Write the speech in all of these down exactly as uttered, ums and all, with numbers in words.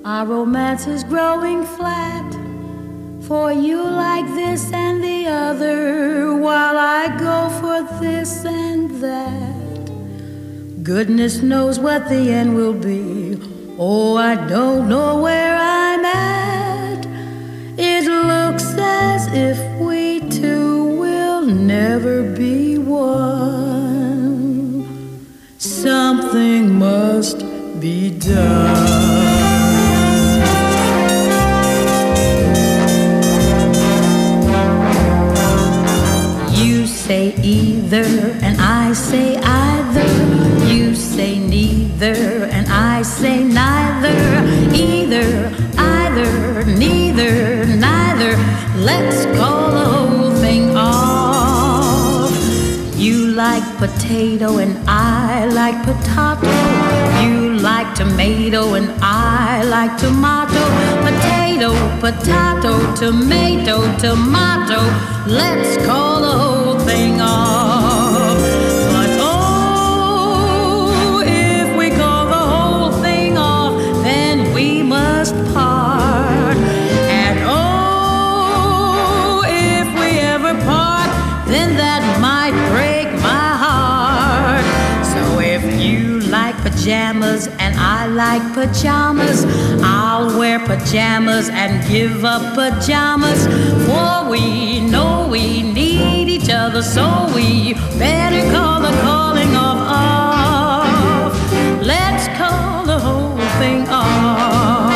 Our romance is growing flat. For you like this and the other, while I go for this and that. Goodness knows what the end will be. Oh, I don't know where I'm at. It looks as if we two will never be one. Something must be done. Say either and I say either. You say neither and I say neither. Either, either, neither, neither. Let's call the whole thing off. You like potato and I like potato. You like tomato and I like tomato. Potato, potato, tomato, tomato. Let's call the whole thing off. But oh, if we call the whole thing off, then we must part. And oh, if we ever part, then that might break my heart. So if you like pajamas and I like pajamas, I'll wear pajamas and give up pajamas. For we know we need each other, so we better call the calling off off. Let's call the whole thing off.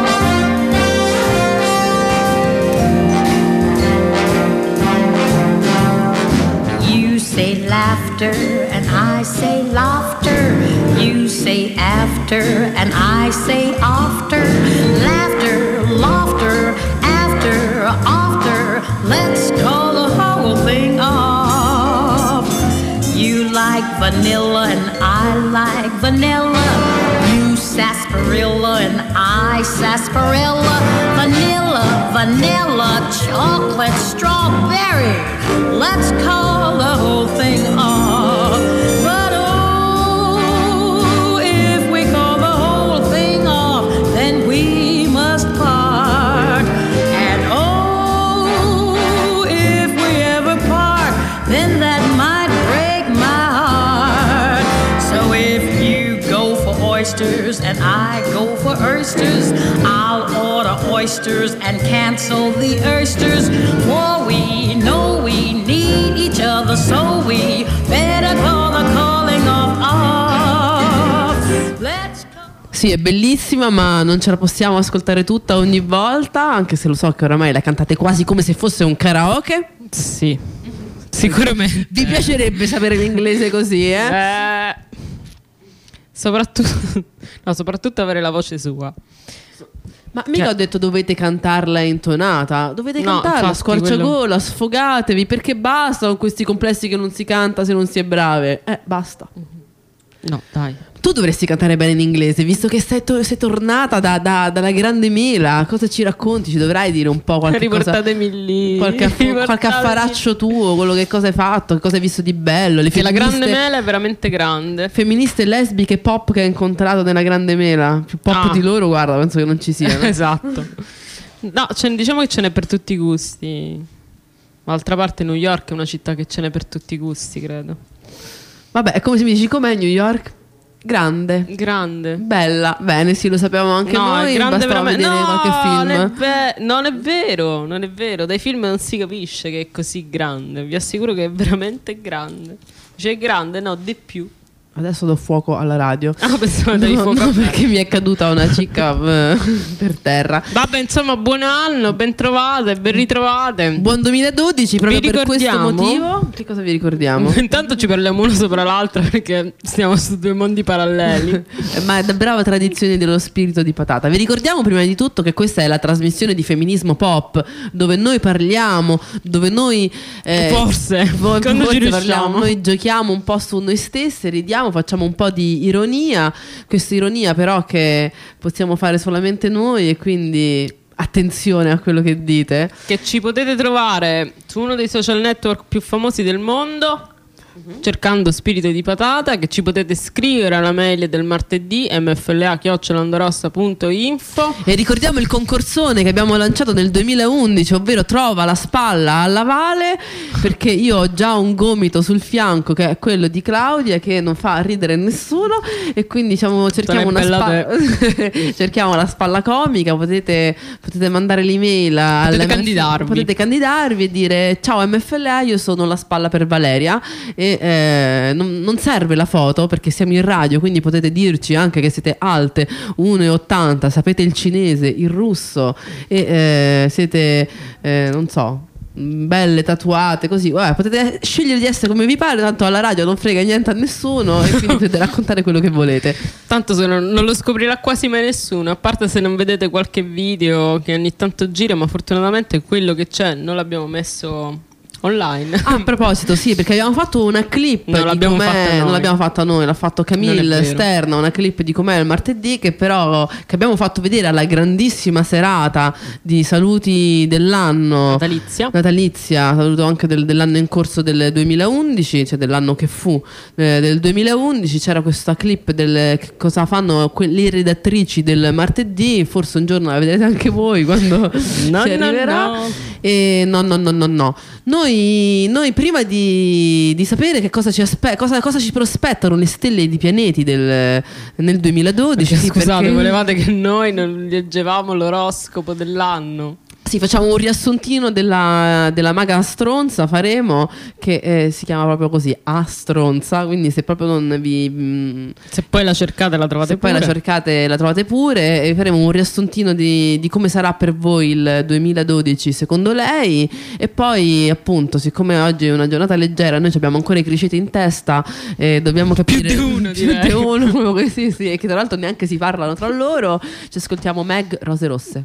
You say laughter and I say laughter. You say after and I say after. Laughter, laughter, after, after. Let's call the whole thing off. You like vanilla and I like vanilla. You sarsaparilla and I sarsaparilla. Vanilla, vanilla, chocolate, strawberry. Let's call the whole thing off. But oh, if we call the whole thing off, then we must part. And oh, if we ever part, then that might break my heart. So if you go for oysters and I go for oysters, I'll order oysters and cancel the oysters. For we know we need each other, so we better call the calling off off. Let's go. Sì, è bellissima, ma non ce la possiamo ascoltare tutta ogni volta, anche se lo so che oramai la cantate quasi come se fosse un karaoke. Sì, sicuramente. Vi piacerebbe sapere l'inglese così, eh? eh soprattutto, no, soprattutto avere la voce sua. Ma mica Cioè- ho detto dovete cantarla intonata. Dovete No, cantarla a infatti, squarciagola, quello- sfogatevi, perché basta con questi complessi che non si canta se non si è brave. Eh, basta. No, dai. Tu dovresti cantare bene in inglese, visto che sei, to- sei tornata da- da- dalla grande mela. Cosa ci racconti? Ci dovrai dire un po' qualche cosa, Riportatemi lì. qualche, aff- Riportatemi- qualche affaraccio tuo, quello che cosa hai fatto, che cosa hai visto di bello. Le Che la femministe- grande mela è veramente grande. femministe lesbiche pop che hai incontrato nella grande mela. Più pop Ah. di loro, guarda, penso che non ci siano. Esatto. No, ce- diciamo che ce n'è per tutti i gusti. Ma d'altra parte New York è una città che ce n'è per tutti i gusti, credo. Vabbè, è come se mi dici com'è New York? Grande, Grande. bella, bene, sì, lo sappiamo anche No, noi. è grande bastava veramente. vedere No, qualche film. non è, ve- non è vero, non è vero. Dai film non si capisce che è così grande. Vi assicuro che è veramente grande. Cioè, è grande, no, di più. Adesso do fuoco alla radio. Ah, pensavo davi No, fuoco no, a me. perché mi è caduta una cicca eh, per terra. Vabbè, insomma, buon anno, ben trovate, ben ritrovate. Buon duemiladodici, proprio Vi per questo ricordiamo- motivo. Che cosa vi ricordiamo? Intanto ci parliamo uno sopra l'altra perché stiamo su due mondi paralleli. Eh, Ma è da brava tradizione dello spirito di patata. Vi ricordiamo prima di tutto che questa è la trasmissione di Femminismo Pop, dove noi parliamo, dove noi eh, Forse, voi- quando forse ci parliamo, riusciamo. noi giochiamo un po' su noi stesse, ridiamo, facciamo un po' di ironia. Questa ironia però che possiamo fare solamente noi, e quindi attenzione a quello che dite. Che ci potete trovare su uno dei social network più famosi del mondo. cercando Spirito di Patata, che ci potete scrivere alla mail del martedì m f l a chiocciola andorossa punto info. E ricordiamo il concorsone che abbiamo lanciato nel duemilaundici, ovvero trova la spalla alla Vale, perché io ho già un gomito sul fianco che è quello di Claudia, che non fa ridere nessuno, e quindi diciamo, cerchiamo una spalla cerchiamo la spalla comica. Potete, potete mandare l'email potete candidarvi. potete candidarvi e dire: ciao M F L A, io sono la spalla per Valeria. E eh, non, non serve la foto perché siamo in radio, quindi potete dirci anche che siete alte uno virgola ottanta, sapete il cinese, il russo e eh, siete eh, non so, belle, tatuate, così. Vabbè, potete scegliere di essere come vi pare, tanto alla radio non frega niente a nessuno e quindi potete raccontare quello che volete. Tanto se non, non lo scoprirà quasi mai nessuno, a parte se non vedete qualche video che ogni tanto gira, ma fortunatamente quello che c'è non l'abbiamo messo online. Ah, a proposito, sì, perché abbiamo fatto una clip. Non di l'abbiamo com'è, fatta noi. Non l'abbiamo fatta noi, l'ha fatto Camille Sterna, una clip di com'è il martedì, che però che abbiamo fatto vedere alla grandissima serata di saluti dell'anno Natalizia. Natalizia, saluto anche del, dell'anno in corso del duemilaundici, cioè dell'anno che fu, eh, del duemilaundici. C'era questa clip del che cosa fanno que- le redattrici del martedì, forse un giorno la vedrete anche voi quando No, ci no, arriverà. no. E no, no, no, no, no. Noi, noi prima di, di sapere che cosa ci, aspe- cosa, cosa ci prospettano le stelle di pianeti del, nel duemiladodici. Perché, sì, scusate, perché- volevate che noi non leggevamo l'oroscopo dell'anno? Sì, facciamo un riassuntino della, della maga stronza, faremo, che eh, si chiama proprio così, a stronza, quindi se proprio non vi... mh, Se poi la cercate la trovate se poi pure. la cercate la trovate pure, e faremo un riassuntino di, di come sarà per voi il duemiladodici secondo lei. E poi appunto, siccome oggi è una giornata leggera, noi abbiamo ancora i criceti in testa, eh, dobbiamo capire Più di uno, più direi. di uno, proprio così, sì, e che tra l'altro neanche si parlano tra loro. Ci ascoltiamo Meg, Rose Rosse.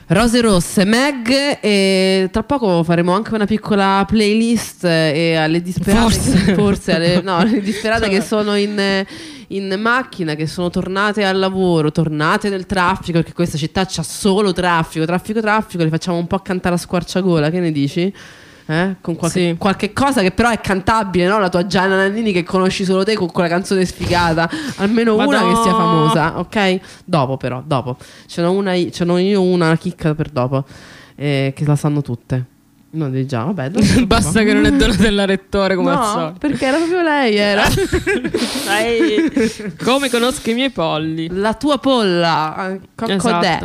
Rose rosse, Meg, e tra poco faremo anche una piccola playlist e alle disperate Forse, che, forse alle, no, alle disperate che sono in, in macchina, che sono tornate al lavoro, tornate nel traffico, perché questa città c'ha solo traffico, traffico, traffico, le facciamo un po' cantare a squarciagola, che ne dici? Eh? Con qualche, Sì. qualche cosa che però è cantabile, no? La tua Gianna Nannini che conosci solo te con quella canzone sfigata, almeno Ma una no. che sia famosa, ok? Dopo però, dopo ce n'ho una, ce n'ho io una chicca per dopo, eh, che la sanno tutte. No, di già, vabbè, dopo. Basta che non è Donatella Rettore come al No, solito. perché era proprio lei, era Dai, come conosco i miei polli. la tua polla, cocodè. Esatto.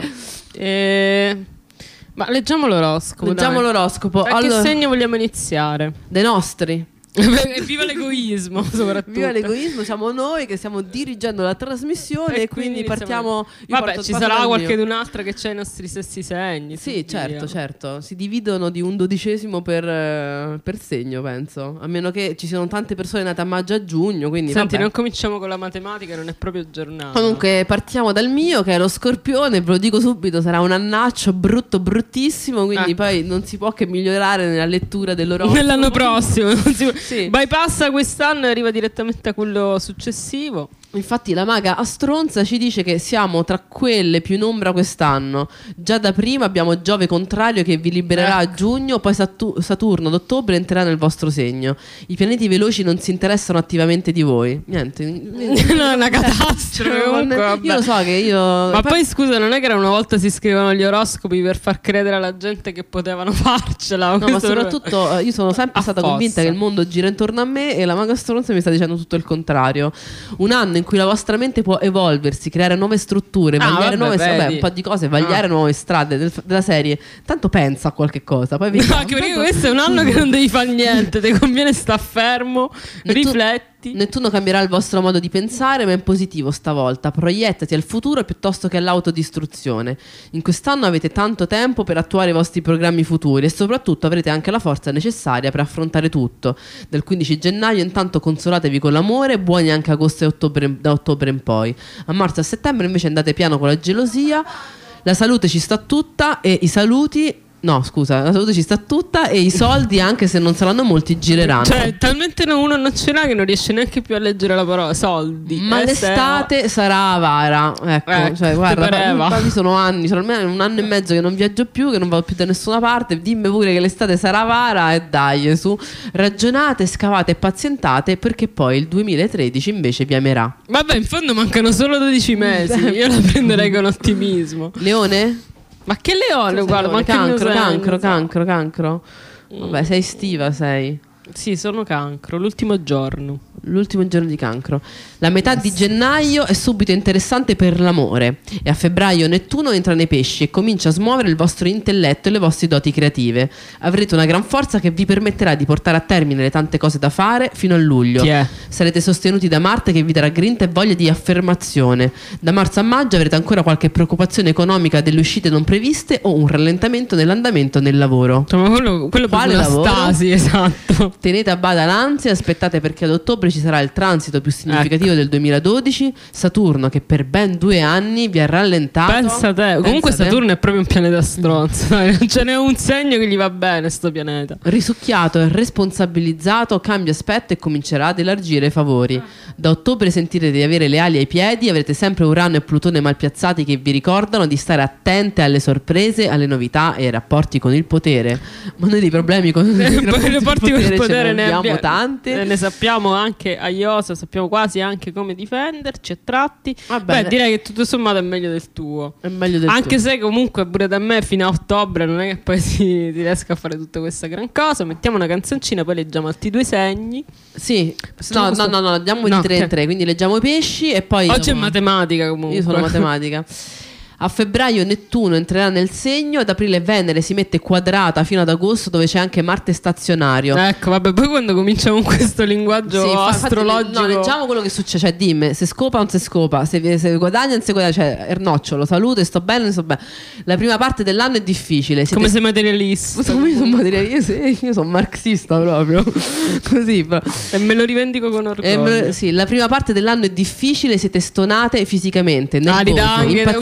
E... Ma leggiamo l'oroscopo. Leggiamo dai. l'oroscopo. Da Allora, che segno vogliamo iniziare? dei nostri. Viva l'egoismo, soprattutto. Viva l'egoismo, siamo noi che stiamo dirigendo la trasmissione e, quindi, iniziamo- partiamo. io Vabbè, parto- ci parto sarà dal qualche mio. un'altra che c'ha i nostri stessi segni. Sì, tutti certo, via. certo. Si dividono di un dodicesimo per, eh, per segno, penso. A meno che ci siano tante persone nate a maggio e a giugno. Quindi, Senti, vabbè. non cominciamo con la matematica, non è proprio giornata. Comunque partiamo dal mio, che è lo Scorpione. Ve lo dico subito, sarà un annaccio brutto, bruttissimo. Quindi Ecco. poi non si può che migliorare nella lettura dell'oroscopo. Nell'anno prossimo non si- Sì. bypassa quest'anno e arriva direttamente a quello successivo. Infatti la maga a stronza ci dice che siamo tra quelle più in ombra quest'anno. Già da prima abbiamo Giove contrario che vi libererà a giugno, poi Satu- Saturno ad ottobre entrerà nel vostro segno. I pianeti veloci non si interessano attivamente di voi. Niente. No, è una catastrofe. Comunque, vabbè. Io lo so che io... Ma poi scusa, non è che era una volta si scrivevano gli oroscopi per far credere alla gente che potevano farcela? No, ma Questo proprio- soprattutto eh, io sono sempre stata Affossa. convinta che il mondo gira intorno a me e la maga stronza mi sta dicendo tutto il contrario. Un anno in cui la vostra mente può evolversi, creare nuove strutture, Ah, vagliare vabbè, nuove vedi. vabbè, un po' di cose, vagliare Ah. nuove strade del- della serie. Tanto pensa a qualche cosa, poi vediamo. No, anche perché Tanto- questo è un anno che non devi fare niente, ti conviene sta fermo, Nettu- rifletti. Nettuno cambierà il vostro modo di pensare, ma in positivo stavolta. Proiettati al futuro piuttosto che all'autodistruzione. In quest'anno avete tanto tempo per attuare i vostri programmi futuri e soprattutto avrete anche la forza necessaria per affrontare tutto. Dal quindici gennaio intanto consolatevi con l'amore, buoni anche agosto e ottobre, da ottobre in poi. A marzo e a settembre invece andate piano con la gelosia. La salute ci sta tutta e i saluti... No, scusa, la salute ci sta tutta e i soldi, anche se non saranno molti, gireranno. Cioè, talmente no- uno non ce l'ha che non riesce neanche più a leggere la parola soldi. Ma Eh, l'estate sarà avara. Ecco, Eh, cioè, ti guarda, pareva? fa- fa- sono anni, sono almeno un anno e mezzo che non viaggio più, che non vado più da nessuna parte. Dimmi pure che l'estate sarà avara e dai, su. Ragionate, scavate e pazientate perché poi il duemilatredici invece vi amerà. se- Vabbè, in fondo mancano solo dodici mesi. Io la prenderei con ottimismo. Leone? Ma che leone, guarda, Leone, manca il mio cancro, segno. cancro, cancro, cancro. Vabbè, sei stiva, sei. Sì, sono cancro, l'ultimo giorno. L'ultimo giorno di cancro. La metà di gennaio è subito interessante per l'amore e a febbraio Nettuno entra nei pesci e comincia a smuovere il vostro intelletto e le vostre doti creative. Avrete una gran forza che vi permetterà di portare a termine le tante cose da fare fino a luglio. Chi è? Sarete sostenuti da Marte che vi darà grinta e voglia di affermazione. Da marzo a maggio avrete ancora qualche preoccupazione economica delle uscite non previste o un rallentamento nell'andamento nel lavoro. Insomma, quello, quello è Quale proprio una lavoro? stasi, esatto. Tenete a bada l'ansia, aspettate perché ad ottobre ci sarà il transito più significativo Ecco. del duemiladodici, Saturno che per ben due anni vi ha rallentato. Pensa te. Comunque Pensa te. Saturno è proprio un pianeta stronzo. dai, non ce n'è un segno che gli va bene sto pianeta. Risucchiato e responsabilizzato, cambia aspetto e comincerà ad elargire favori. Da ottobre sentirete di avere le ali ai piedi, avrete sempre Urano e Plutone mal piazzati che vi ricordano di stare attente alle sorprese, alle novità e ai rapporti con il potere. Ma noi dei problemi con i Poi le porti con il ce potere ne ne abbiamo abbiamo tante. Eh, Ne sappiamo anche a Iosa, sappiamo quasi anche come difenderci a tratti. Va bene. Beh, direi che tutto sommato è meglio del tuo. È meglio del Anche tuo. se comunque pure da me fino a ottobre non è che poi si, si riesca a fare tutta questa gran cosa. Mettiamo una canzoncina, poi leggiamo altri due segni. Sì, no, no, no, no, andiamo No, di tre in ok. tre, quindi leggiamo i pesci e poi... Oggi è dopo- matematica comunque. Io sono matematica. A febbraio Nettuno entrerà nel segno, ad aprile Venere si mette quadrata fino ad agosto dove c'è anche Marte stazionario. Ecco, vabbè, poi quando cominciamo con questo linguaggio Sì, fa- infatti, astrologico. no, leggiamo quello che succede, cioè dimmi se scopa o non si scopa, se, se guadagna o non si guadagna, cioè ernocciolo, salute, sto bene, sto bene. La prima parte dell'anno è difficile. Siete Come sei materialista. Come io sono materialista, io, sì, io sono marxista proprio. Così, però. E me lo rivendico con orgoglio. Eh, me- sì, la prima parte dell'anno è difficile, siete stonate fisicamente, Ah, nervose, ridanghe. impazienti. Comunque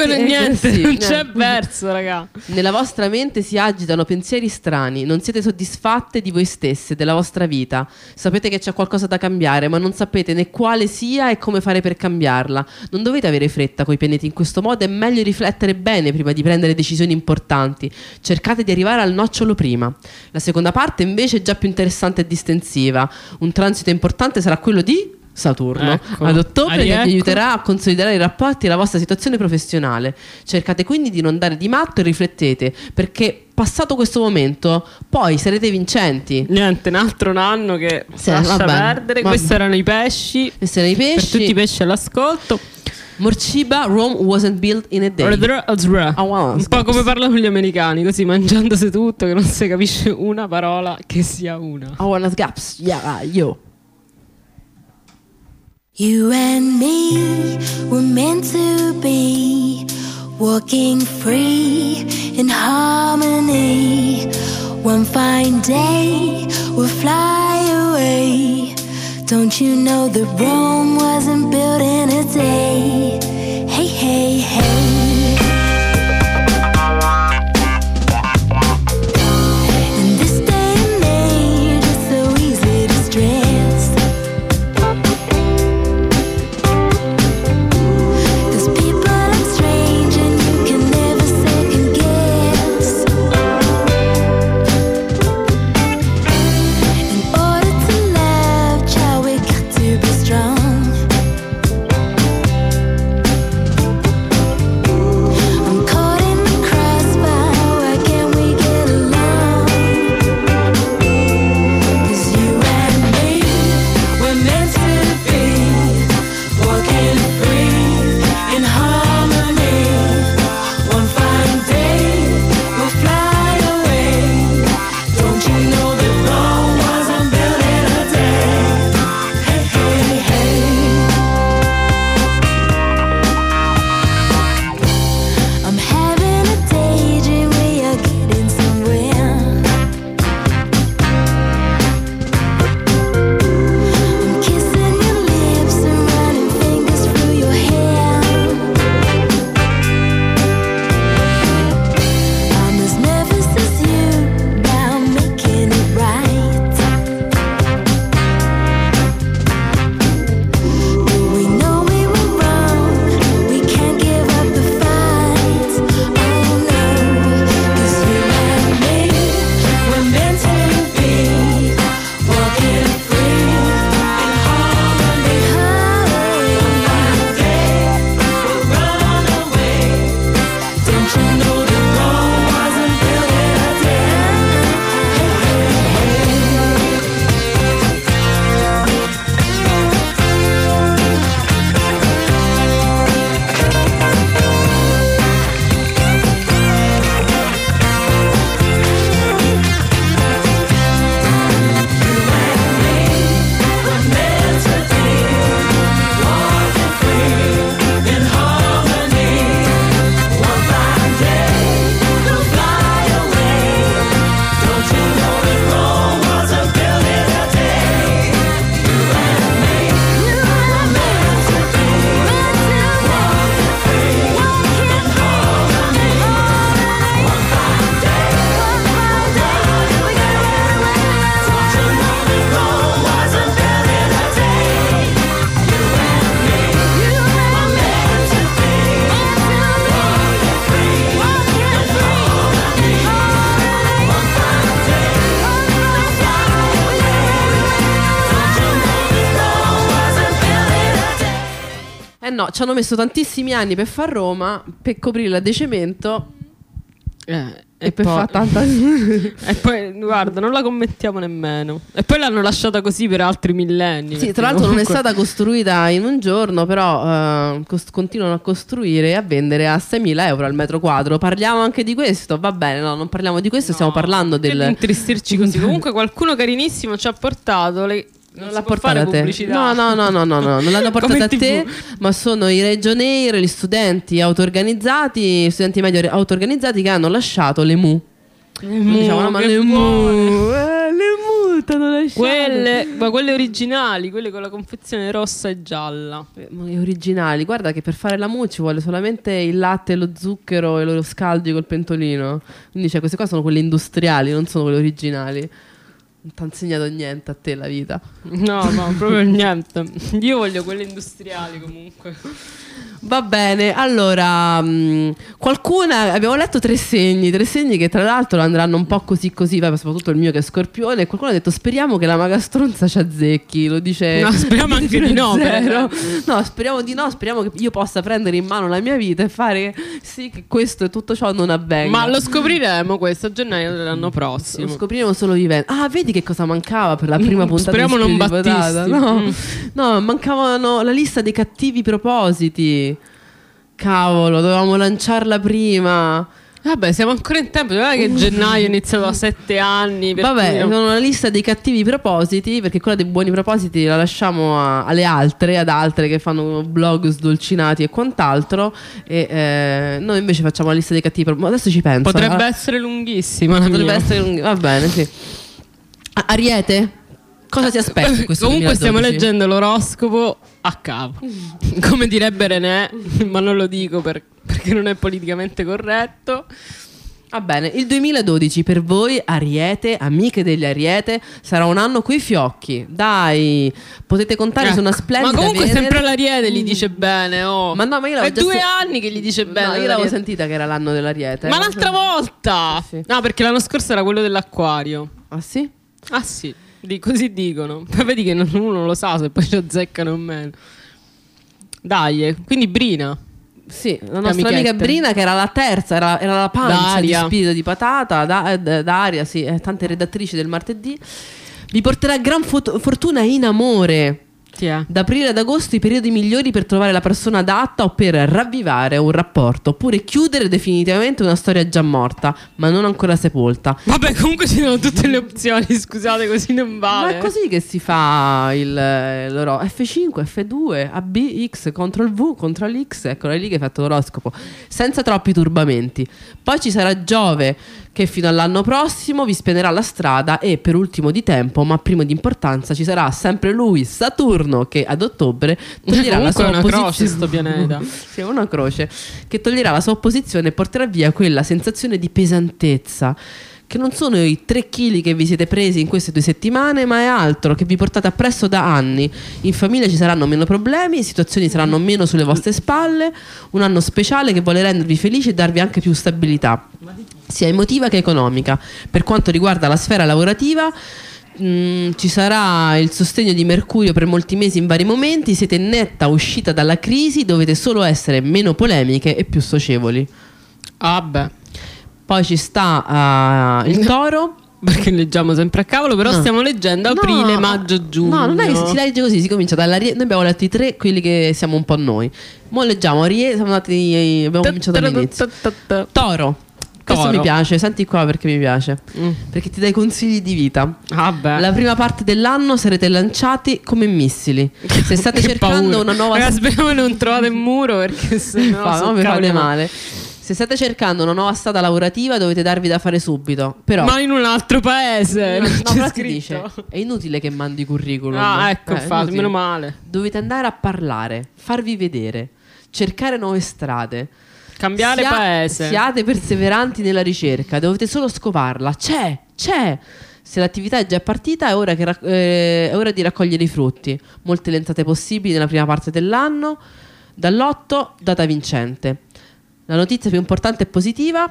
eh, niente, sì, non niente. c'è verso, raga. Nella vostra mente si agitano pensieri strani, non siete soddisfatte di voi stesse, della vostra vita. Sapete che c'è qualcosa da cambiare, ma non sapete né quale sia e come fare per cambiarla. Non dovete avere fretta coi pianeti in questo modo, è meglio riflettere bene prima di prendere decisioni importanti. Cercate di arrivare al nocciolo prima. La seconda parte invece è già più interessante e distensiva. Un transito importante sarà quello di Saturno, Ecco. ad ottobre, che Ariecco. vi aiuterà a consolidare i rapporti e la vostra situazione professionale. Cercate quindi di non dare di matto e riflettete, perché passato questo momento poi sarete vincenti. Niente, un altro anno che Sì, lascia vabbè, perdere. vabbè. Questi erano i pesci. Questi erano i Per pesci. tutti i pesci all'ascolto. Morciba, Rome wasn't built in a day. Ah, wow, Un po' come parlano gli americani, così mangiandosi tutto, che non si capisce una parola che sia una. I wanna gaps. Yeah, yo. You and me were meant to be, walking free in harmony. One fine day we'll fly away. Don't you know that Rome wasn't built in a day? Hey, hey, hey. In this day and age, it's so easy to stress. Cause people are strange and you can never second guess. In order to love, child, we got to be strong. I'm caught in the crossfire, why can't we get along? Cause you and me, we're meant to be, walking free in harmony. One fine day, we'll fly away. Don't you know that Rome wasn't built in a day? Hey, hey, hey. I'm having a daydream, we are getting somewhere. I'm kissing your lips and running fingers through your hair. I'm as nervous as you about making it right. But we know we were wrong, we can't give up the fight. Oh no, cause you and me, we're meant to be, walking free in harmony. One day we'll run away. Don't you know that Rome wasn't built in a day? We're meant to be, walking free in harmony. One fine day we'll fly away. Don't you know that Rome wasn't built in a day? You and me, we're meant to be, walking free in harmony. One fine day we'll fly away. Don't you know that Rome wasn't built in a day? You and me, we're meant to be, walking free in harmony. One fine day we'll fly away. Don't you know that Rome wasn't built in a day? Eh no, ci hanno messo tantissimi anni per far Roma, per coprirla di cemento Eh, e, per poi- fare tanta... E poi, guarda, non la commentiamo nemmeno. E poi l'hanno lasciata così per altri millenni. Sì, perché tra l'altro non è comunque- stata costruita in un giorno, però eh, cos- continuano a costruire e a vendere a seimila euro al metro quadro. Parliamo anche di questo? Va bene, no, non parliamo di questo, stiamo parlando Che del... di intristirci così. Comunque qualcuno carinissimo ci ha portato le... Non si l'ha può fare portata a te. pubblicità. No, no, no, no, no, no, non l'hanno portata Come a tivù. te, ma sono i Regionair, gli studenti auto-organizzati, studenti medio auto-organizzati che hanno lasciato le mu. Le mu, Diciamo, no, ma che le buone. mu, eh, le mu buttano le sciarpe. Quelle, ma quelle originali, quelle con la confezione rossa e gialla. Eh, ma le originali, guarda che per fare la mousse ci vuole solamente il latte, lo zucchero e lo scaldi col pentolino. Quindi cioè, queste qua sono quelle industriali, non sono quelle originali. Non ti ha insegnato niente a te la vita. No, no, proprio niente. Io voglio quelle industriali comunque. Va bene, allora mh, qualcuna, abbiamo letto tre segni, tre segni che tra l'altro andranno un po' così così, vabbè, soprattutto il mio che è Scorpione, e qualcuno ha detto speriamo che la magastronza ci azzecchi, lo dice. No, speriamo anche di no, zero. No, speriamo di no, speriamo che io possa prendere in mano la mia vita e fare sì che questo e tutto ciò non avvenga. Ma lo scopriremo questo a gennaio dell'anno Lo prossimo. scopriremo solo vivendo. Ah, vedi che cosa mancava per la prima puntata Speriamo di non Spiriti di Patata? Battisti. No, Mm. no, mancavano la lista dei cattivi propositi. Cavolo, dovevamo lanciarla prima. Vabbè, siamo ancora in tempo. Non è che gennaio è iniziato da sette anni. per Vabbè, cui- sono una lista dei cattivi propositi, perché quella dei buoni propositi la lasciamo a- alle altre, ad altre che fanno blog sdolcinati e quant'altro. E eh, noi invece facciamo la lista dei cattivi propositi. Adesso ci penso. Potrebbe Ah, essere lunghissima la potrebbe mia. essere lunghi- Va bene, sì. Ah, Ariete? Cosa ti aspetta in questo Comunque stiamo duemiladodici? leggendo l'oroscopo a capo. Come direbbe René, ma non lo dico per- perché non è politicamente corretto. Va bene, il duemiladodici per voi Ariete, amiche degli Ariete, sarà un anno coi fiocchi. Dai, potete contare su una Ecco. splendida Ma comunque Venere. sempre l'Ariete gli dice bene, oh. Ma no, ma io l'avevo È già due se- anni che gli dice bene. No, io l'avevo l'Ariete. sentita che era l'anno dell'Ariete. Ma eh. l'altra volta! Sì. No, perché l'anno scorso era quello dell'acquario. Ah sì? Ah sì, di- così dicono. Poi vedi che non- uno non lo sa se poi ci azzeccano o meno. Dai, eh, quindi Brina. Sì, la nostra amichette. amica Brina che era la terza, era, era la pancia Daria. di Spirito di Patata, da, eh, Daria, sì, eh, tante redattrici del martedì. Vi porterà gran fot- fortuna in amore. Chi è? Da aprile ad agosto i periodi migliori per trovare la persona adatta o per ravvivare un rapporto, oppure chiudere definitivamente una storia già morta, ma non ancora sepolta. Vabbè, comunque ci sono tutte le opzioni, scusate, così non Ma vale. è così che si fa il eh, l'oro- F cinque, F due, A B, X, Ctrl V, Ctrl X, eccola lì che hai fatto l'oroscopo, senza troppi turbamenti. Poi ci sarà Giove che fino all'anno prossimo vi spianerà la strada e per ultimo di tempo, ma primo di importanza, ci sarà sempre lui, Saturno, che ad ottobre toglierà la Comunque sua è una opposizione. croce sto pianeta. Sì, è una croce che toglierà la sua opposizione e porterà via quella sensazione di pesantezza, che non sono i tre chili che vi siete presi in queste due settimane, ma è altro che vi portate appresso da anni. In famiglia ci saranno meno problemi, situazioni saranno meno sulle vostre spalle, un anno speciale che vuole rendervi felici e darvi anche più stabilità, sia emotiva che economica. Per quanto riguarda la sfera lavorativa, Mm, ci sarà il sostegno di Mercurio per molti mesi in vari momenti, siete in netta uscita dalla crisi, dovete solo essere meno polemiche e più socievoli. Ah, beh. Poi ci sta uh, il Toro. Perché leggiamo sempre a cavolo, però No. stiamo leggendo aprile, No, maggio, giugno. No, non è che si legge così, si comincia dall'Ariete. Noi abbiamo letto i tre, quelli che siamo un po' noi. Mo' leggiamo Ariete, siamo andati, abbiamo cominciato all'inizio. Toro. Questo Toro. mi piace, senti qua perché mi piace. Mm. Perché ti dai consigli di vita. Ah, beh. La prima parte dell'anno sarete lanciati come missili. Se state Che cercando paura. una nuova Raga, speriamo che non trovate il muro perché se no, Fa- so no, mi cavoli fate ma- male. Se state cercando una nuova strada lavorativa dovete darvi da fare subito. Però Ma in un altro paese. no, non no, c'è però ti scritto. dice è inutile che mandi curriculum. Ah, ecco, Eh, è infatti, inutile. meno male. Dovete andare a parlare, farvi vedere, cercare nuove strade. Cambiare Sia- paese. Siate perseveranti nella ricerca, dovete solo scoparla. C'è, c'è. Se l'attività è già partita è ora, che rac- eh, è ora di raccogliere i frutti. Molte le entrate possibili nella prima parte dell'anno. Dall'otto, data vincente. La notizia più importante e positiva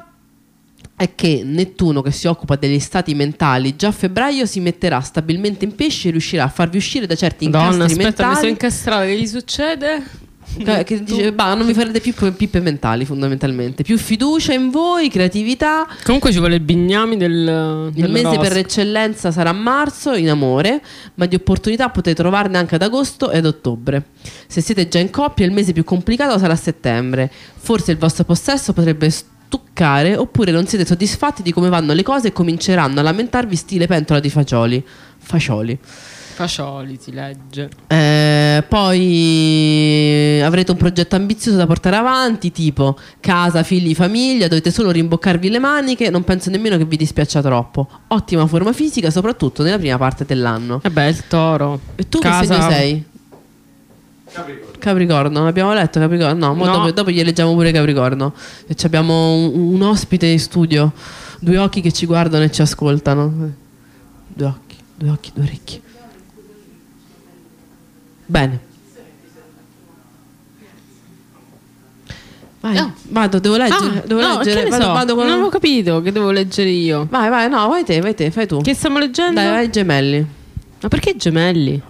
è che Nettuno, che si occupa degli stati mentali, già a febbraio si metterà stabilmente in pesce e riuscirà a farvi uscire da certi incastri Donna, aspetta, mi mentali. sono incastrata. Che gli succede? Che, che dice, bah, non vi farete più p- pippe mentali fondamentalmente. Più fiducia in voi, creatività. Comunque ci vuole il bignami del. Il mese per eccellenza sarà marzo in amore, ma di opportunità potete trovarne anche ad agosto ed ottobre. Se siete già in coppia il mese più complicato sarà settembre. Forse il vostro possesso potrebbe stuccare, oppure non siete soddisfatti di come vanno le cose e cominceranno a lamentarvi stile pentola di fagioli. Fagioli. Facioli si legge. Eh, poi avrete un progetto ambizioso da portare avanti, tipo casa, figli, famiglia, dovete solo rimboccarvi le maniche, non penso nemmeno che vi dispiaccia troppo. Ottima forma fisica, soprattutto nella prima parte dell'anno. E beh, il toro. E tu Casa- che segno sei? Capricorno. Capricorno, abbiamo letto Capricorno. No, mo No. Dopo, dopo gli leggiamo pure Capricorno. E ci abbiamo un, un ospite in studio, due occhi che ci guardano e ci ascoltano. Due occhi, due occhi, due orecchi. Bene. Vai, No. vado, devo leggere. Ah, devo no, leggere. che ne Vado, so? vado con- Non ho capito che devo leggere io. Vai, vai, no, vai te, vai te, fai tu. Che stiamo leggendo? Dai, vai gemelli. Ma perché gemelli?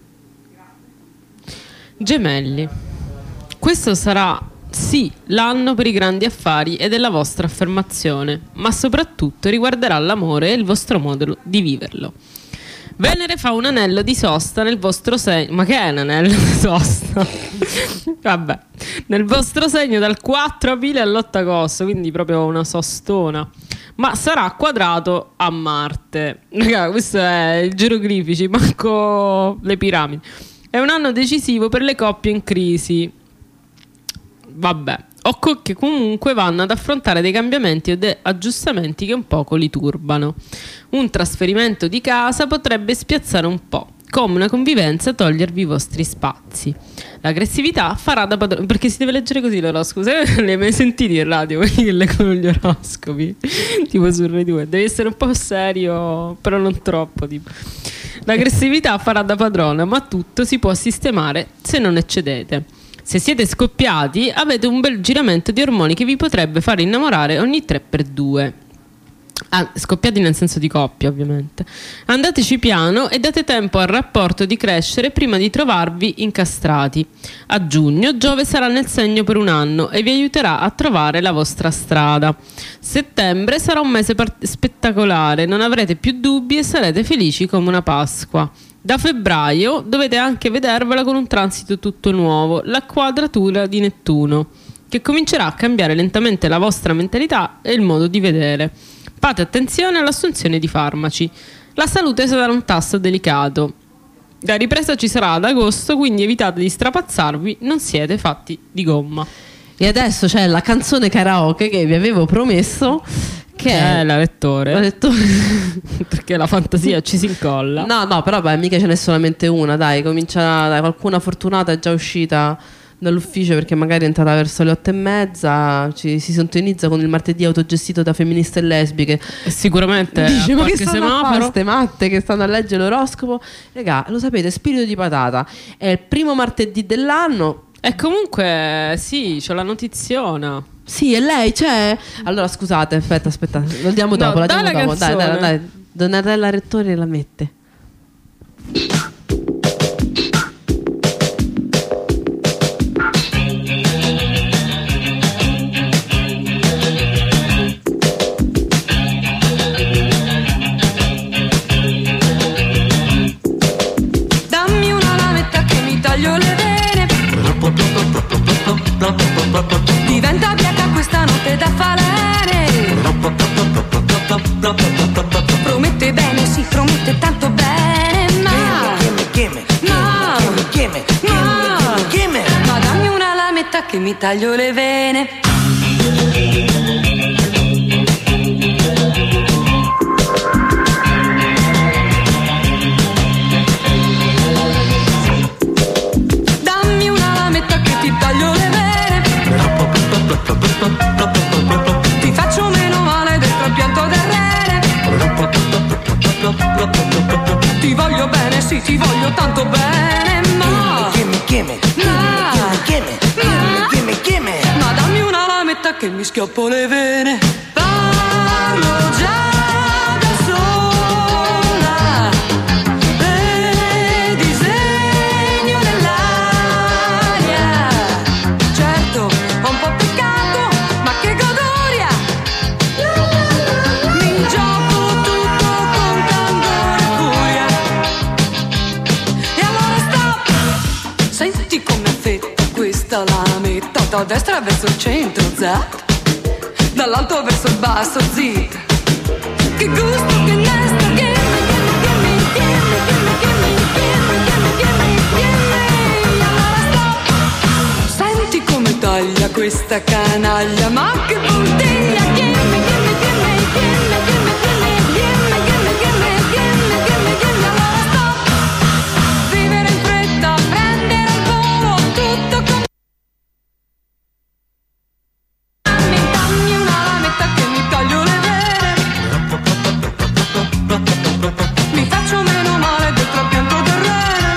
Gemelli. Questo sarà, sì, l'anno per i grandi affari e della vostra affermazione, ma soprattutto riguarderà l'amore e il vostro modo di viverlo. Venere fa un anello di sosta nel vostro segno. Ma che è un anello di sosta? Vabbè. Nel vostro segno dal quattro aprile all'otto agosto, quindi proprio una sostona. Ma sarà quadrato a Marte. Raga, questo è i geroglifici, manco le piramidi. È un anno decisivo per le coppie in crisi. Vabbè. O co- che comunque vanno ad affrontare dei cambiamenti o dei aggiustamenti che un poco li turbano. Un trasferimento di casa potrebbe spiazzare un po', come una convivenza togliervi i vostri spazi. L'aggressività farà da padrone. Perché si deve leggere così l'oroscopo? Se li hai mai sentiti in radio quelli che leggono gli oroscopi? Tipo su Rai due. Devi essere un po' serio, però non troppo. Tipo. L'aggressività farà da padrona, ma tutto si può sistemare se non eccedete. Se siete scoppiati, avete un bel giramento di ormoni che vi potrebbe fare innamorare ogni tre per due. Ah, scoppiati nel senso di coppia, ovviamente. Andateci piano e date tempo al rapporto di crescere prima di trovarvi incastrati. A giugno Giove sarà nel segno per un anno e vi aiuterà a trovare la vostra strada. Settembre sarà un mese part- spettacolare, non avrete più dubbi e sarete felici come una Pasqua. Da febbraio dovete anche vedervela con un transito tutto nuovo, la quadratura di Nettuno, che comincerà a cambiare lentamente la vostra mentalità e il modo di vedere. Fate attenzione all'assunzione di farmaci. La salute sarà un tasto delicato. La ripresa ci sarà ad agosto, quindi evitate di strapazzarvi, non siete fatti di gomma. E adesso c'è la canzone karaoke che vi avevo promesso, che Che è è la lettore. Ho detto- Perché la fantasia ci si incolla. No, no, però beh, mica ce n'è solamente una, dai, comincia, dai, qualcuna fortunata è già uscita dall'ufficio perché magari è entrata verso le otto e mezza, ci, si sintonizza con il martedì autogestito da femministe e lesbiche. E sicuramente Dice, a ma che qualche stanno a fare semaforo. ste matte che stanno a leggere l'oroscopo? Regà, lo sapete, spirito di patata, è il primo martedì dell'anno. E comunque sì, c'ho la notiziona. Sì, e lei c'è? Allora scusate, aspetta, aspetta, lo diamo No, dopo, la dai diamo la dopo. Dai, dai, canzone. dai. Donatella Rettore la mette. Dammi una lametta che mi taglio le vene. Diventa bianca questa notte da falene. Promette bene, sì, promette tanto bene. Ma, ma, ma, ma dammi una lametta che mi taglio le vene. Dammi una lametta che ti taglio le vene. Ti faccio meno male del trapianto del rene. Ti voglio bene, sì, ti voglio tanto bene. Ma, ma, ma dammi una lametta che mi schioppo le vene. Parlo già da sola e disegno nell'aria. Certo, ho un po' peccato, ma che godoria. Mi gioco tutto con candore e furia. E allora stop. Senti come affetta questa lametta. Da destra verso il centro, zac. Dall'alto verso il basso, zit. Che gusto, che nesto, gimme, gimme, gimme, gimme, gimme, gimme, questa canaglia, ma che bottiglia. Gimme, gimme, gimme, gimme, gimme, gimme, gimme, gimme, gimme, gimme, gimme, gimme. Allora stop, vivere in fretta, prendere il volo, tutto con. Dammi, dammi una lametta che mi taglio le vene, mi faccio meno male del trapianto del rene.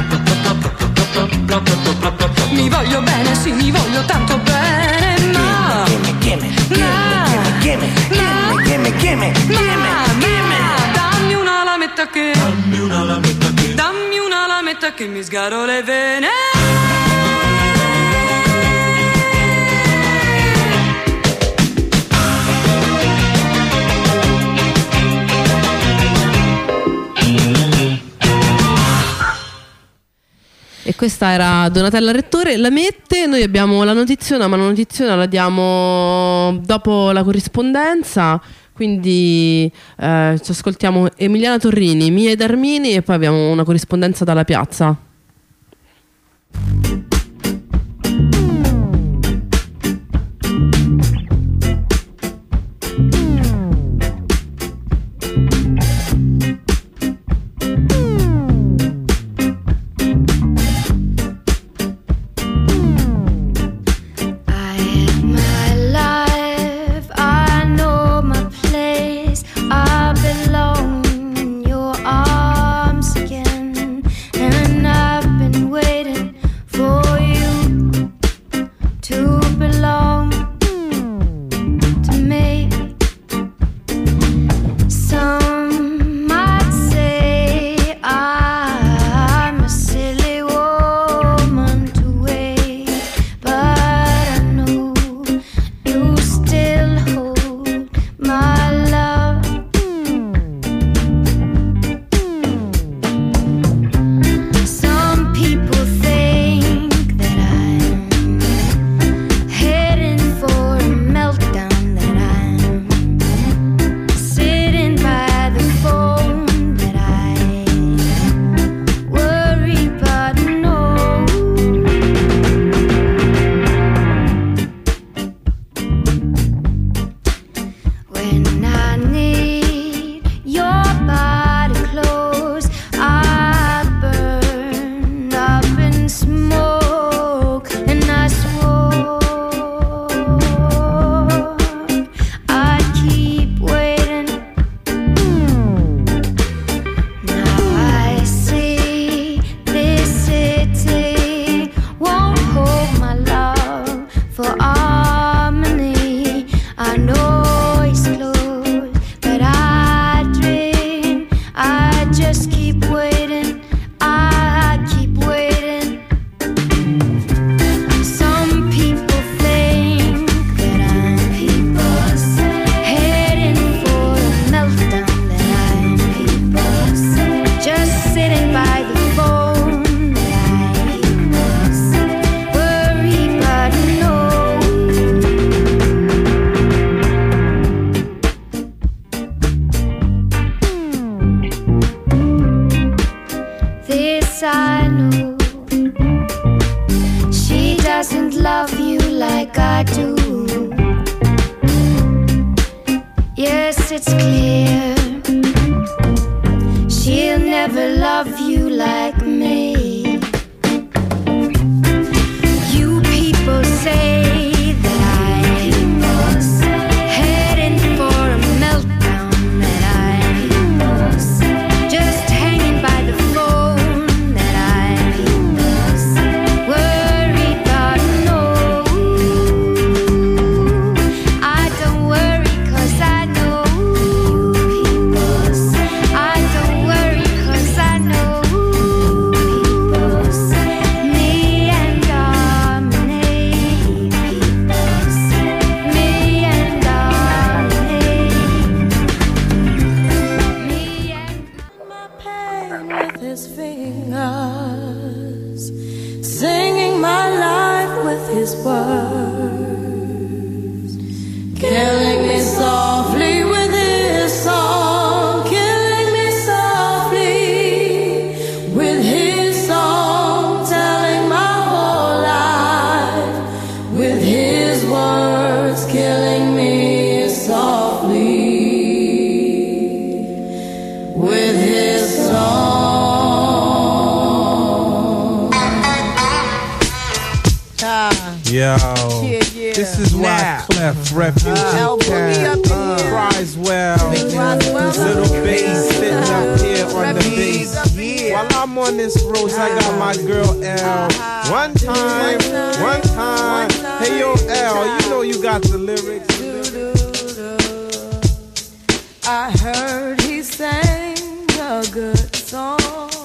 Mi voglio bene, sì, mi voglio tanto bene, ma dammi una lametta che dammi una lametta che dammi una lametta che mi sgaro le vene. E questa era Donatella Rettore. La mette, noi abbiamo la notiziona, ma la notiziona la diamo dopo la corrispondenza. Quindi eh, ci ascoltiamo Emiliana Torrini, Mia ed Armini, e poi abbiamo una corrispondenza dalla piazza. With his words killing me softly with his song. Ah, Yo, yeah, yeah. this is why Now. Clef Refuge El Boogie up in here. cries well. Roswell. Little bass sitting up here on the Refuge up bass. in here. While I'm on this road, I got my girl L. One time, one time. Hey yo, L, you know you got the lyrics. I heard he sang a good song.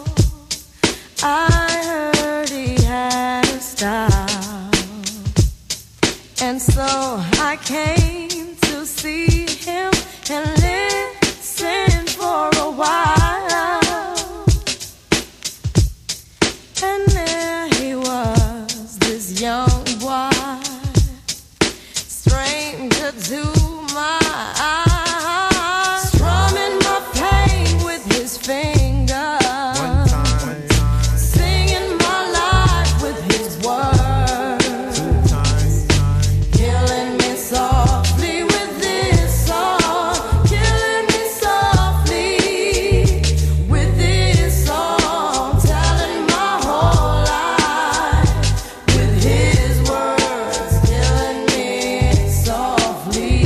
I heard he had a style. And so I came to see him and listen for a while. And there he was, this young boy, stranger to my eyes, strumming my pain with his fingers, singing my life with his words, killing me softly with this song, killing me softly with this song, telling my whole life with his words, killing me softly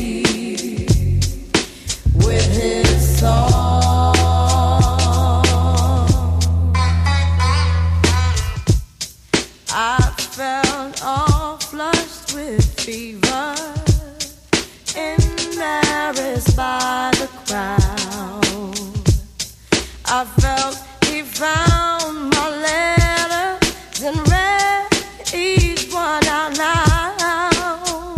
with his song. I felt all flushed with fever, embarrassed by the crowd. I felt he found my letters and read each one out loud.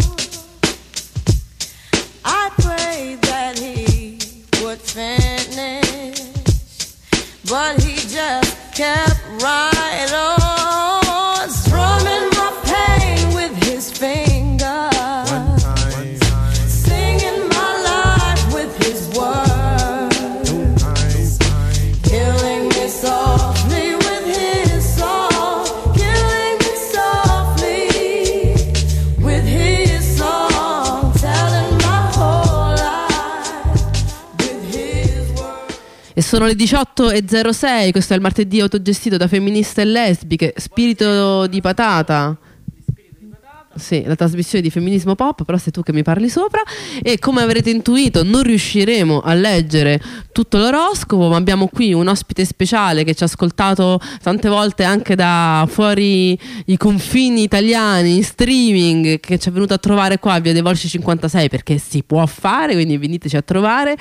I prayed that he would finish, but he just kept right on, strumming my pain with his fingers, singing my life with his words, killing me softly with his song, killing me softly with his song, telling my whole life with his words. E sono le diciotto e zero sei, questo è il martedì autogestito da femministe e lesbiche, spirito di patata. Sì, la trasmissione di femminismo pop, però sei tu che mi parli sopra. E come avrete intuito non riusciremo a leggere tutto l'oroscopo, ma abbiamo qui un ospite speciale che ci ha ascoltato tante volte anche da fuori i confini italiani in streaming, che ci è venuto a trovare qua a Via dei Volsci cinquantasei, perché si può fare, quindi veniteci a trovare.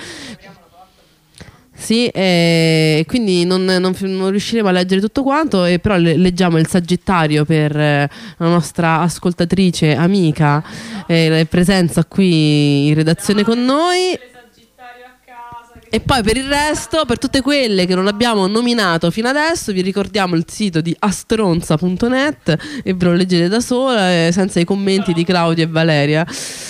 Sì, e quindi non, non, non riusciremo a leggere tutto quanto, e però le, leggiamo il Sagittario per eh, la nostra ascoltatrice, amica, eh, presenza qui in redazione con noi. E poi per il resto, per tutte quelle che non abbiamo nominato fino adesso, vi ricordiamo il sito di astronza punto net e ve lo leggete da sola, eh, senza i commenti di Claudia e Valeria.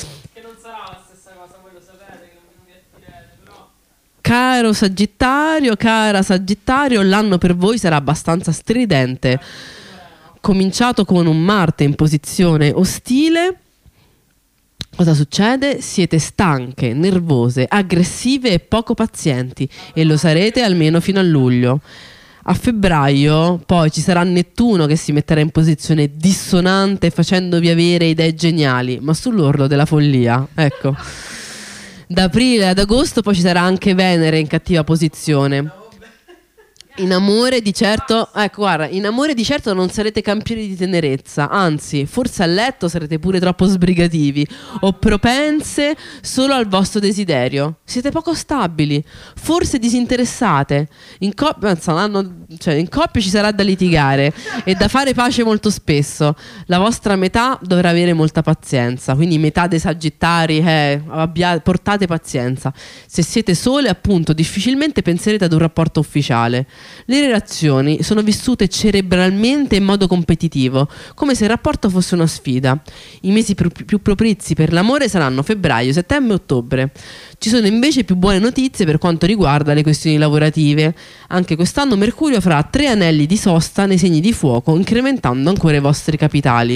Caro Sagittario, cara Sagittario, l'anno per voi sarà abbastanza stridente. Cominciato con un Marte in posizione ostile. Cosa succede? Siete stanche, nervose, aggressive e poco pazienti, e lo sarete almeno fino a luglio. A febbraio poi ci sarà Nettuno che si metterà in posizione dissonante, facendovi avere idee geniali, ma sull'orlo della follia. Ecco. Da aprile ad agosto poi ci sarà anche Venere in cattiva posizione. In amore di certo, ecco guarda, in amore di certo non sarete campioni di tenerezza, anzi, forse a letto sarete pure troppo sbrigativi o propense solo al vostro desiderio. Siete poco stabili, forse disinteressate. In coppia, cioè, in coppia ci sarà da litigare e da fare pace molto spesso. La vostra metà dovrà avere molta pazienza, quindi metà dei Sagittari, eh, abbia, portate pazienza. Se siete sole, appunto, difficilmente penserete ad un rapporto ufficiale. Le relazioni sono vissute cerebralmente in modo competitivo, come se il rapporto fosse una sfida. I mesi più, più propizi per l'amore saranno febbraio, settembre e ottobre. Ci sono invece più buone notizie per quanto riguarda le questioni lavorative. Anche quest'anno Mercurio farà tre anelli di sosta nei segni di fuoco, incrementando ancora i vostri capitali.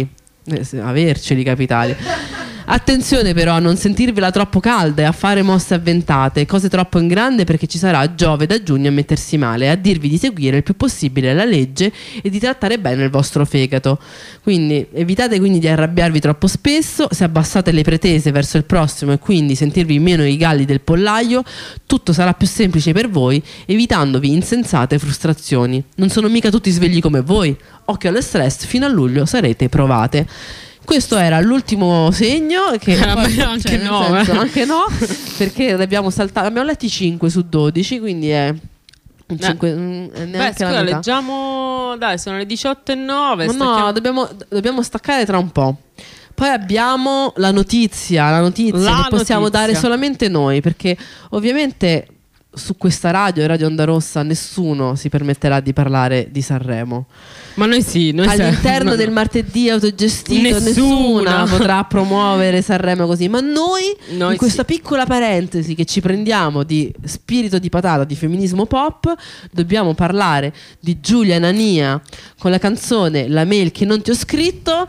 eh, se- averceli i capitali. Attenzione però a non sentirvela troppo calda e a fare mosse avventate, cose troppo in grande, perché ci sarà Giove da giugno a mettersi male e a dirvi di seguire il più possibile la legge e di trattare bene il vostro fegato. Quindi evitate quindi di arrabbiarvi troppo spesso, se abbassate le pretese verso il prossimo e quindi sentirvi meno i galli del pollaio, tutto sarà più semplice per voi, evitandovi insensate frustrazioni. Non sono mica tutti svegli come voi. Occhio allo stress, fino a luglio sarete provate. Questo era l'ultimo segno che Eh, poi- beh, anche cioè, nel no, senso, eh. anche no, perché abbiamo saltato, abbiamo letti cinque su dodici, quindi è un cinque, mm, è Beh, neanche la scusa, metà. leggiamo. Dai, sono le diciotto e nove. Ma no, dobbiamo, dobbiamo staccare tra un po'. Poi abbiamo la notizia, la notizia La che possiamo notizia. dare solamente noi, perché ovviamente su questa radio, Radio Onda Rossa, nessuno si permetterà di parlare di Sanremo. Ma noi sì, noi All'interno se- del martedì autogestito Nessuna. nessuna potrà promuovere Sanremo così, ma noi, Noi in questa sì. piccola parentesi che ci prendiamo di spirito di patata, di femminismo pop, dobbiamo parlare di Giulia Nania con la canzone La mail che non ti ho scritto,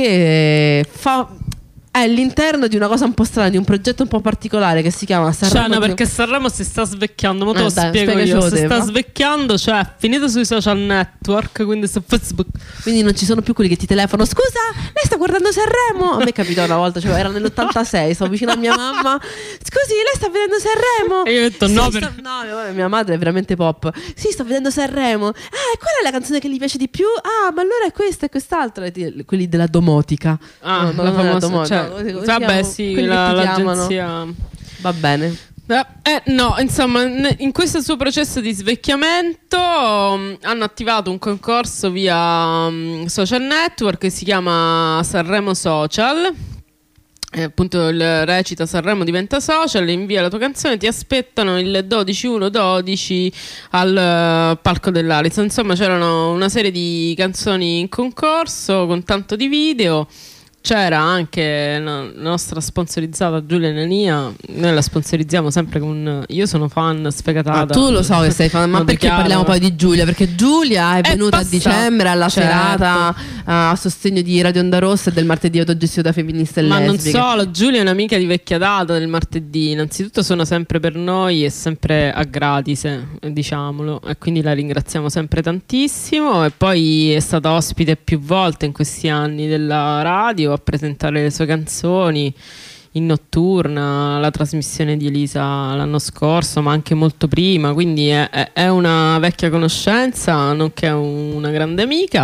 che fa è all'interno di una cosa un po' strana, di un progetto un po' particolare che si chiama Sanremo. Cioè, no, ti- perché Sanremo si sta svecchiando, ma te Eh, lo dai, spiego spiegacelo io. Si te, sta va. svecchiando, cioè, è finito sui social network, quindi su Facebook. Quindi non ci sono più quelli che ti telefonano. Scusa, lei sta guardando Sanremo? A me capitò una volta, cioè, era nell'ottantasei, stavo vicino a mia mamma. Scusi, lei sta vedendo Sanremo? E io ho detto Sì, no, sta- per- no, vabbè, mia madre è veramente pop. Sì, sto vedendo Sanremo. Ah, e qual è la canzone che gli piace di più? Ah, ma allora è questa e quest'altra. E ti- Quelli della domotica. Ah, No, non la è della famosa, domotica, cioè, come si- come si vabbè, chiamano? sì, Quelli la- che ti chiamano. l'agenzia. Va bene. Eh, eh, no, insomma, ne- in questo suo processo di svecchiamento um, hanno attivato un concorso via um, social network che si chiama Sanremo Social. Eh, appunto il recita Sanremo diventa social, invia la tua canzone, ti aspettano il dodici uno dodici al eh, palco dell'Aris. Insomma, c'erano una serie di canzoni in concorso con tanto di video. C'era anche la la nostra sponsorizzata Giulia Nania. Noi la sponsorizziamo sempre con. Io sono fan sfegatata. Ah, tu lo so che sei fan, ma Lo perché dichiaro. parliamo poi di Giulia? Perché Giulia è È venuta a passata, dicembre alla certo. serata eh, a sostegno di Radio Onda Rossa e del martedì autogestito da femministe e Ma non lesbiche. solo, Giulia è un'amica di vecchia data del martedì. Innanzitutto suona sempre per noi e sempre a gratis, eh, diciamolo. E quindi la ringraziamo sempre tantissimo. E poi è stata ospite più volte in questi anni della radio a presentare le sue canzoni in notturna, la trasmissione di Elisa l'anno scorso, ma anche molto prima. Quindi è, è- è una vecchia conoscenza, nonché una grande amica.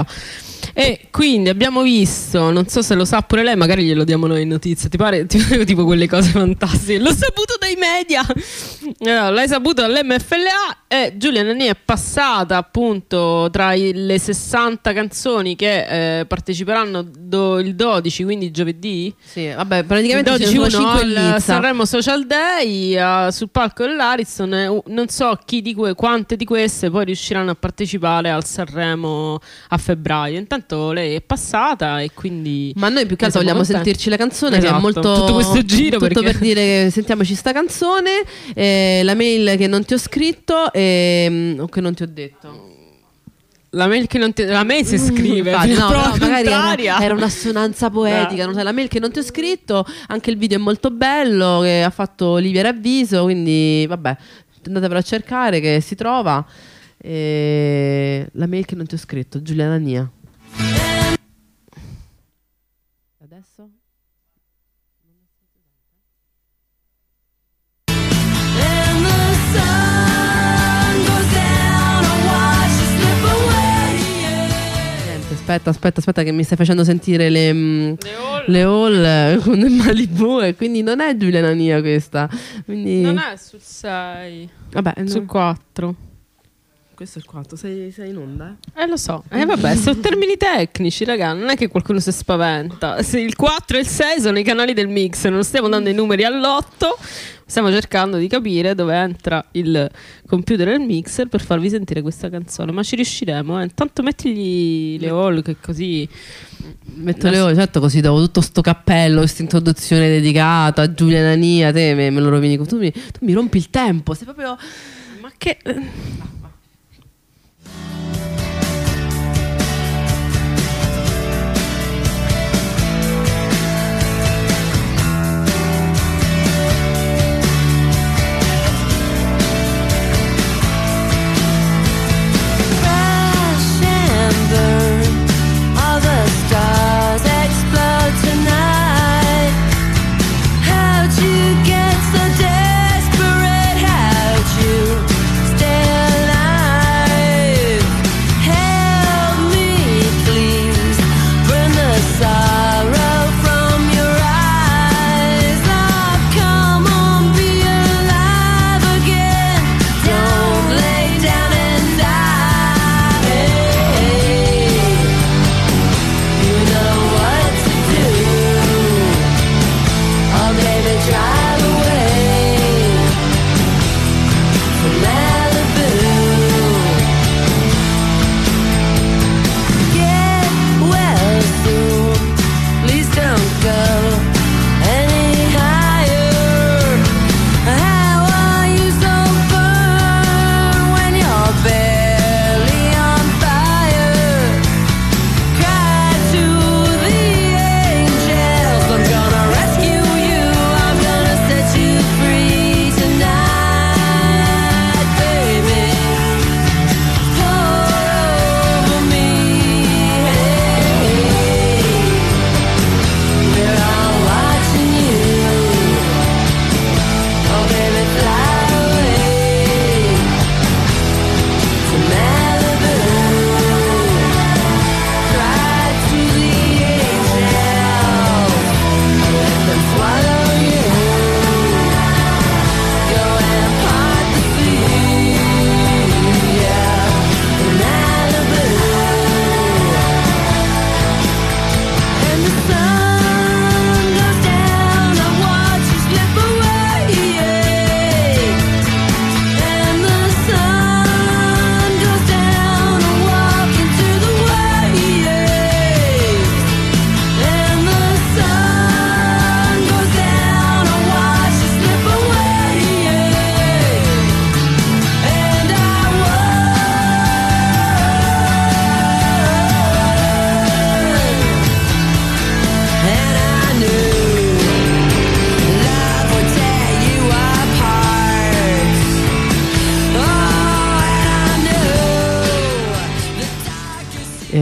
E quindi abbiamo visto, non so se lo sa pure lei, magari glielo diamo noi in notizia. Ti pare? Tipo, tipo quelle cose fantastiche. L'ho saputo dai media. Allora, l'hai saputo dall'M F L A e Giulia Nania è passata appunto tra i- le sessanta canzoni che eh, parteciperanno do- il dodici, quindi giovedì. Sì, vabbè, praticamente Il ci sono dodici uno cinque in al lizza. Sanremo Social Day eh, sul palco dell'Ariston. eh, u- non so chi di que- quante di queste poi riusciranno a partecipare al Sanremo a febbraio. Intanto lei è passata e quindi Ma noi più che ne altro siamo vogliamo contenti. sentirci la canzone, che Esatto, è molto. tutto questo giro tutto perché- per dire che sentiamoci sta canzone, eh, la mail che non ti ho scritto e mm, o che non ti ho detto. La mail che non ti, la mail si scrive, Infatti, no, però però magari contraria. era, era un'assonanza poetica, non sai, la mail che non ti ho scritto, anche il video è molto bello che ha fatto Olivia Ravviso, quindi vabbè, andatevelo a cercare che si trova. E la mail che non ti ho scritto, Giulia Nania. Adesso? Niente, aspetta, aspetta, aspetta che mi stai facendo sentire le, mm, le hall eh, con il Malibu e quindi non è Giulia Nania questa. Quindi Non è sul sei, vabbè, no, sul quattro. questo è il quattro, sei, sei in onda? Eh? Eh lo so, eh vabbè, sono termini tecnici, raga, non è che qualcuno si spaventa. Se il quattro e il sei sono i canali del mix, non stiamo dando i numeri all'otto, stiamo cercando di capire dove entra il computer e il mixer per farvi sentire questa canzone, ma ci riusciremo, eh. Intanto mettigli le hall che così. Metto le ore, certo, così dopo tutto sto cappello, questa introduzione dedicata a Giulia Nania, te me, me lo rovini, tu mi, tu mi rompi il tempo, sei proprio. Ma che.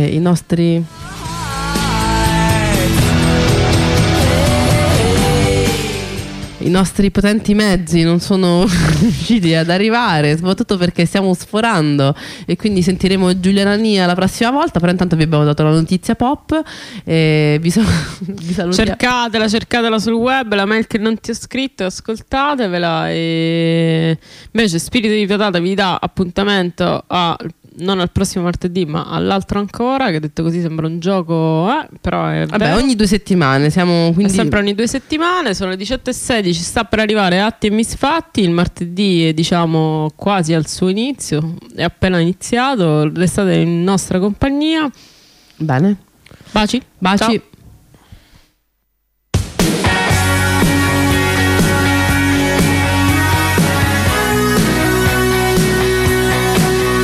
eh, i nostri i nostri potenti mezzi non sono riusciti ad arrivare, soprattutto perché stiamo sforando e quindi sentiremo Giuliana Nia la prossima volta. Però intanto vi abbiamo dato la notizia pop e vi, sal- vi salutiamo. Cercatela, cercatela sul web, la mail che non ti ho scritto, ascoltatevela. E invece Spirito di Patata vi dà appuntamento a non al prossimo martedì ma all'altro ancora, che detto così sembra un gioco, eh, però è Vabbè, vero. ogni due settimane siamo, quindi È sempre ogni due settimane, sono le diciotto e sedici, sta per arrivare Atti e Misfatti, il martedì è diciamo quasi al suo inizio, è appena iniziato, restate in nostra compagnia. bene. Baci, Baci. ciao.